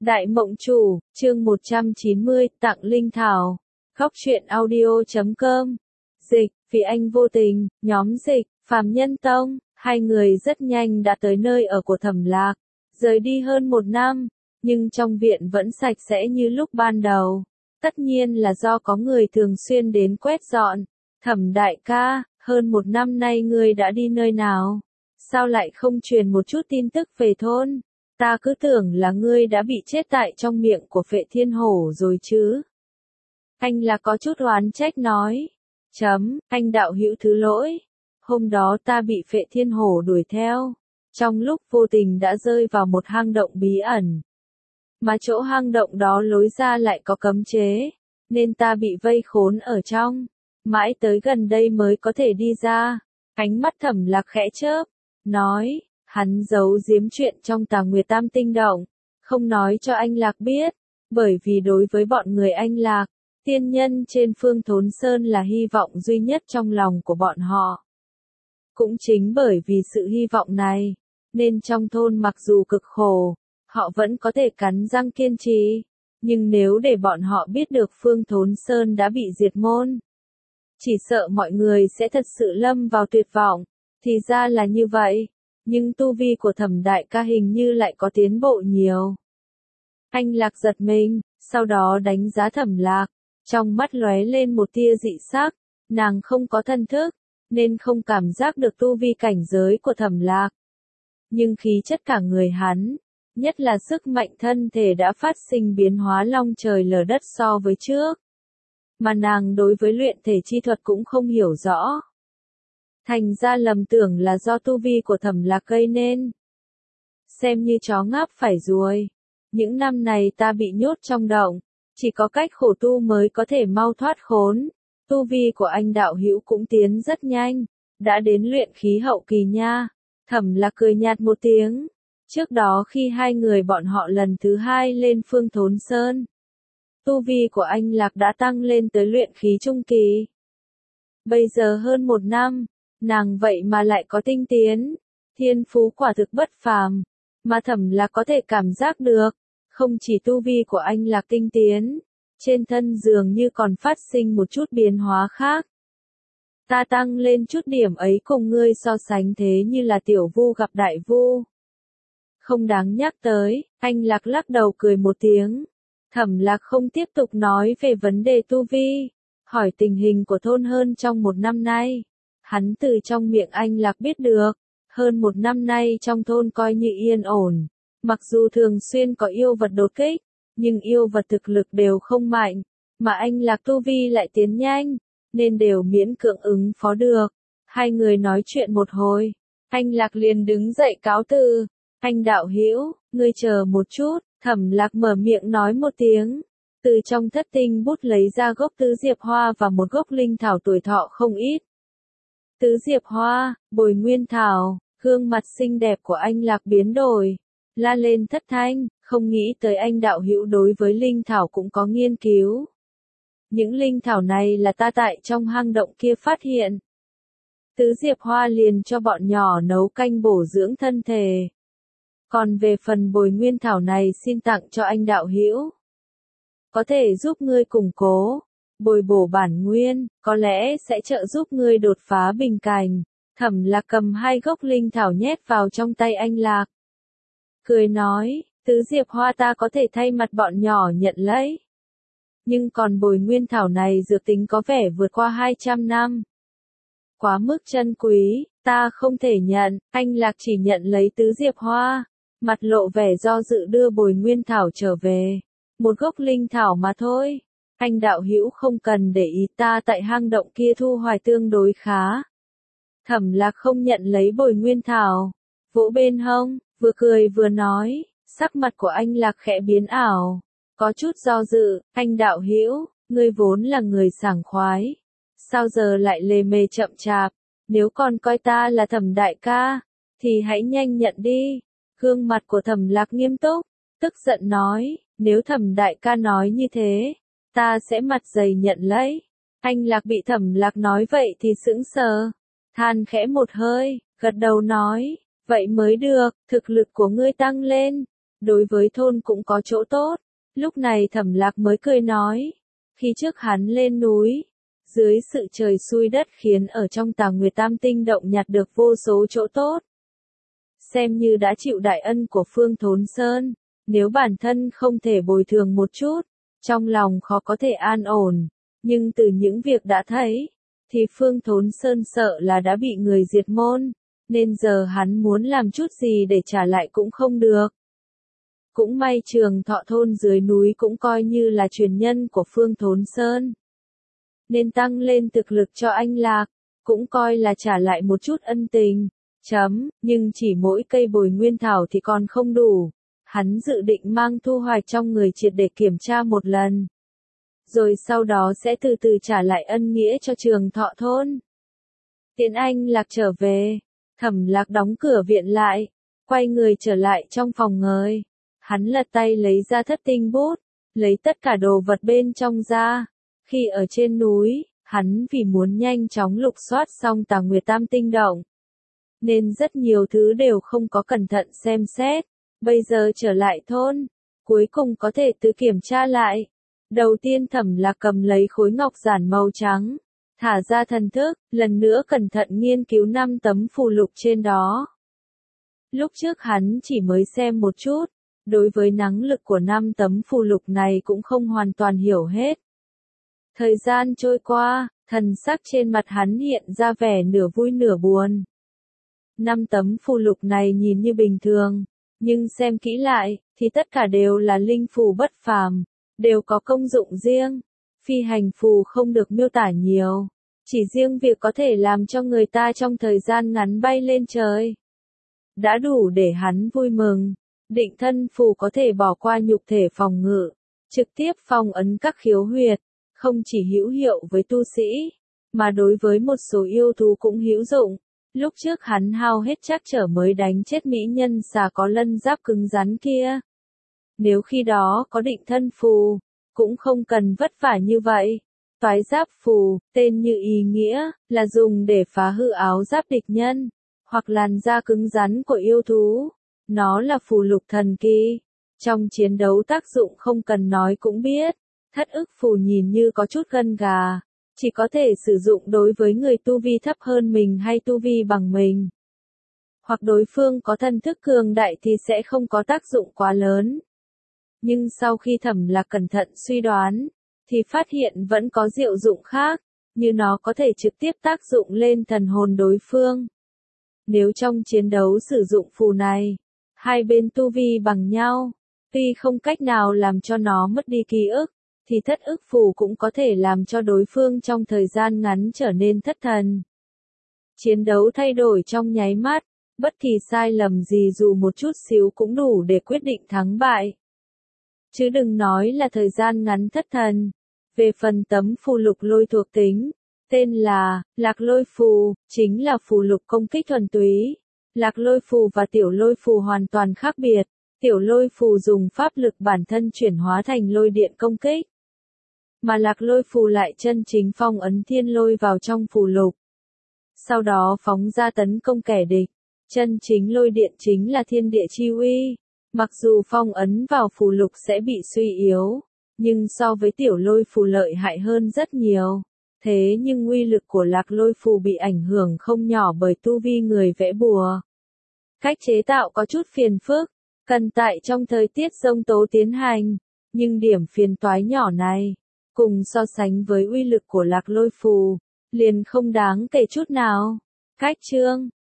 Đại Mộng Chủ, chương 190, tặng linh thảo. Góc truyện audio.com. Dịch, vì anh vô tình, nhóm Dịch, Phàm Nhân Tông, hai người rất nhanh đã tới nơi ở của Thẩm Lạc. Rời đi hơn 1 năm, nhưng trong viện vẫn sạch sẽ như lúc ban đầu. Tất nhiên là do có người thường xuyên đến quét dọn. Thẩm đại ca, hơn 1 năm nay ngươi đã đi nơi nào? Sao lại không truyền một chút tin tức về thôn? Ta cứ tưởng là ngươi đã bị chết tại trong miệng của Phệ Thiên Hổ rồi chứ. Anh là có chút oán trách nói. Anh đạo hữu thứ lỗi. Hôm đó ta bị Phệ Thiên Hổ đuổi theo. Trong lúc vô tình đã rơi vào một hang động bí ẩn. Mà chỗ hang động đó lối ra lại có cấm chế. Nên ta bị vây khốn ở trong. Mãi tới gần đây mới có thể đi ra. Ánh mắt Thẩm Lạc khẽ chớp. Nói. Hắn giấu giếm chuyện trong Tà Nguyệt Tam Tinh Động, không nói cho anh Lạc biết, bởi vì đối với bọn người anh Lạc, tiên nhân trên Phương Thốn Sơn là hy vọng duy nhất trong lòng của bọn họ. Cũng chính bởi vì sự hy vọng này, nên trong thôn mặc dù cực khổ, họ vẫn có thể cắn răng kiên trì, nhưng nếu để bọn họ biết được Phương Thốn Sơn đã bị diệt môn, chỉ sợ mọi người sẽ thật sự lâm vào tuyệt vọng, thì ra là như vậy. Nhưng tu vi của Thẩm đại ca hình như lại có tiến bộ nhiều. Anh Lạc giật mình, sau đó đánh giá Thẩm Lạc, trong mắt lóe lên một tia dị sắc, nàng không có thân thức, nên không cảm giác được tu vi cảnh giới của Thẩm Lạc. Nhưng khí chất cả người hắn, nhất là sức mạnh thân thể đã phát sinh biến hóa long trời lở đất so với trước. Mà nàng đối với luyện thể chi thuật cũng không hiểu rõ. Thành ra lầm tưởng là do tu vi của Thẩm Lạc gây nên. Xem như chó ngáp phải ruồi. Những năm này ta bị nhốt trong động, chỉ có cách khổ tu mới có thể mau thoát khốn. Tu vi của anh đạo hữu cũng tiến rất nhanh, đã đến luyện khí hậu kỳ nha. Thẩm Lạc cười nhạt một tiếng. Trước đó khi hai người bọn họ lần thứ 2 lên Phương Thốn Sơn, tu vi của anh Lạc đã tăng lên tới luyện khí trung kỳ. Bây giờ hơn 1 năm, nàng vậy mà lại có tinh tiến, thiên phú quả thực bất phàm, mà Thẩm Lạc có thể cảm giác được, không chỉ tu vi của anh Lạc tinh tiến, trên thân dường như còn phát sinh một chút biến hóa khác. Ta tăng lên chút điểm ấy cùng ngươi so sánh thế như là tiểu vu gặp đại vu. Không đáng nhắc tới, anh Lạc lắc đầu cười một tiếng. Thẩm Lạc không tiếp tục nói về vấn đề tu vi, hỏi tình hình của thôn hơn trong 1 năm nay. Hắn từ trong miệng anh Lạc biết được, hơn 1 năm nay trong thôn coi như yên ổn, mặc dù thường xuyên có yêu vật đột kích, nhưng yêu vật thực lực đều không mạnh, mà anh Lạc tu vi lại tiến nhanh, nên đều miễn cưỡng ứng phó được. Hai người nói chuyện một hồi, anh Lạc liền đứng dậy cáo từ. Anh đạo hữu, ngươi chờ một chút. Thẩm Lạc mở miệng nói một tiếng, từ trong thất tinh bút lấy ra gốc tứ diệp hoa và một gốc linh thảo tuổi thọ không ít. Tứ diệp hoa, bồi nguyên thảo, gương mặt xinh đẹp của anh Lạc biến đổi, la lên thất thanh, không nghĩ tới anh đạo hữu đối với linh thảo cũng có nghiên cứu. Những linh thảo này là ta tại trong hang động kia phát hiện. Tứ diệp hoa liền cho bọn nhỏ nấu canh bổ dưỡng thân thể. Còn về phần bồi nguyên thảo này xin tặng cho anh đạo hữu. Có thể giúp ngươi củng cố, bồi bổ bản nguyên, có lẽ sẽ trợ giúp ngươi đột phá bình cảnh. Thẩm Lạc cầm 2 gốc linh thảo nhét vào trong tay anh Lạc. Cười nói, tứ diệp hoa ta có thể thay mặt bọn nhỏ nhận lấy. Nhưng còn bồi nguyên thảo này dược tính có vẻ vượt qua 200 năm. Quá mức chân quý, ta không thể nhận. Anh Lạc chỉ nhận lấy tứ diệp hoa, mặt lộ vẻ do dự đưa bồi nguyên thảo trở về. Một gốc linh thảo mà thôi. Anh đạo hữu không cần để ý, ta tại hang động kia thu hoạch tương đối khá. Thẩm Lạc không nhận lấy bồi nguyên thảo, vỗ bên hông, vừa cười vừa nói, sắc mặt của anh Lạc khẽ biến ảo, có chút do dự. Anh đạo hữu, ngươi vốn là người sảng khoái, sao giờ lại lề mề chậm chạp? Nếu còn coi ta là Thẩm đại ca, thì hãy nhanh nhận đi. Gương mặt của Thẩm Lạc nghiêm túc, tức giận nói, nếu Thẩm đại ca nói như thế, ta sẽ mặt dày nhận lấy. Anh Lạc bị Thẩm Lạc nói vậy thì sững sờ, than khẽ một hơi, gật đầu nói, vậy mới được, thực lực của ngươi tăng lên, đối với thôn cũng có chỗ tốt. Lúc này Thẩm Lạc mới cười nói, khi trước hắn lên núi, dưới sự trời xui đất khiến ở trong Tà Nguyệt Tam Tinh động nhặt được vô số chỗ tốt. Xem như đã chịu đại ân của Phương Thốn Sơn, nếu bản thân không thể bồi thường một chút, trong lòng khó có thể an ổn, nhưng từ những việc đã thấy, thì Phương Thốn Sơn sợ là đã bị người diệt môn, nên giờ hắn muốn làm chút gì để trả lại cũng không được. Cũng may Trường Thọ thôn dưới núi cũng coi như là truyền nhân của Phương Thốn Sơn, nên tăng lên thực lực cho anh Lạc, cũng coi là trả lại một chút ân tình. Nhưng chỉ mỗi cây bồi nguyên thảo thì còn không đủ. Hắn dự định mang thu hoạch trong người triệt để kiểm tra một lần. Rồi sau đó sẽ từ từ trả lại ân nghĩa cho Trường Thọ thôn. Tiễn anh Lạc trở về, Thẩm Lạc đóng cửa viện lại, quay người trở lại trong phòng ngơi. Hắn lật tay lấy ra thất tinh bút, lấy tất cả đồ vật bên trong ra. Khi ở trên núi, hắn vì muốn nhanh chóng lục soát xong Tà Nguyệt Tam Tinh động, nên rất nhiều thứ đều không có cẩn thận xem xét. Bây giờ trở lại thôn, cuối cùng có thể tự kiểm tra lại. Đầu tiên Thẩm Lạc cầm lấy khối ngọc giản màu trắng, thả ra thần thức, lần nữa cẩn thận nghiên cứu 5 tấm phù lục trên đó. Lúc trước hắn chỉ mới xem một chút, đối với năng lực của 5 tấm phù lục này cũng không hoàn toàn hiểu hết. Thời gian trôi qua, thần sắc trên mặt hắn hiện ra vẻ nửa vui nửa buồn. 5 tấm phù lục này nhìn như bình thường, nhưng xem kỹ lại, thì tất cả đều là linh phù bất phàm, đều có công dụng riêng. Phi hành phù không được miêu tả nhiều, chỉ riêng việc có thể làm cho người ta trong thời gian ngắn bay lên trời, đã đủ để hắn vui mừng. Định thân phù có thể bỏ qua nhục thể phòng ngự, trực tiếp phong ấn các khiếu huyệt, không chỉ hữu hiệu với tu sĩ, mà đối với một số yêu thú cũng hữu dụng. Lúc trước hắn hao hết trắc trở mới đánh chết mỹ nhân xà có lân giáp cứng rắn kia. Nếu khi đó có định thân phù, cũng không cần vất vả như vậy. Toái giáp phù, tên như ý nghĩa, là dùng để phá hư áo giáp địch nhân, hoặc làn da cứng rắn của yêu thú. Nó là phù lục thần kỳ. Trong chiến đấu tác dụng không cần nói cũng biết. Thất ức phù nhìn như có chút gân gà, chỉ có thể sử dụng đối với người tu vi thấp hơn mình hay tu vi bằng mình. Hoặc đối phương có thần thức cường đại thì sẽ không có tác dụng quá lớn. Nhưng sau khi Thẩm Lạc cẩn thận suy đoán, thì phát hiện vẫn có diệu dụng khác, như nó có thể trực tiếp tác dụng lên thần hồn đối phương. Nếu trong chiến đấu sử dụng phù này, hai bên tu vi bằng nhau, tuy không cách nào làm cho nó mất đi ký ức, thì thất ức phù cũng có thể làm cho đối phương trong thời gian ngắn trở nên thất thần. Chiến đấu thay đổi trong nháy mắt, bất kỳ sai lầm gì dù một chút xíu cũng đủ để quyết định thắng bại. Chứ đừng nói là thời gian ngắn thất thần. Về phần tấm phù lục lôi thuộc tính, tên là Lạc Lôi Phù, chính là phù lục công kích thuần túy. Lạc Lôi Phù và Tiểu Lôi Phù hoàn toàn khác biệt. Tiểu Lôi Phù dùng pháp lực bản thân chuyển hóa thành lôi điện công kích, mà Lạc Lôi Phù lại chân chính phong ấn thiên lôi vào trong phù lục, sau đó phóng ra tấn công kẻ địch. Chân chính lôi điện chính là thiên địa chi uy. Mặc dù phong ấn vào phù lục sẽ bị suy yếu, nhưng so với Tiểu Lôi Phù lợi hại hơn rất nhiều. Thế nhưng uy lực của Lạc Lôi Phù bị ảnh hưởng không nhỏ bởi tu vi người vẽ bùa. Cách chế tạo có chút phiền phức, cần tại trong thời tiết giông tố tiến hành, nhưng điểm phiền toái nhỏ này, cùng so sánh với uy lực của Lạc Lôi Phù, liền không đáng kể chút nào. Cách chương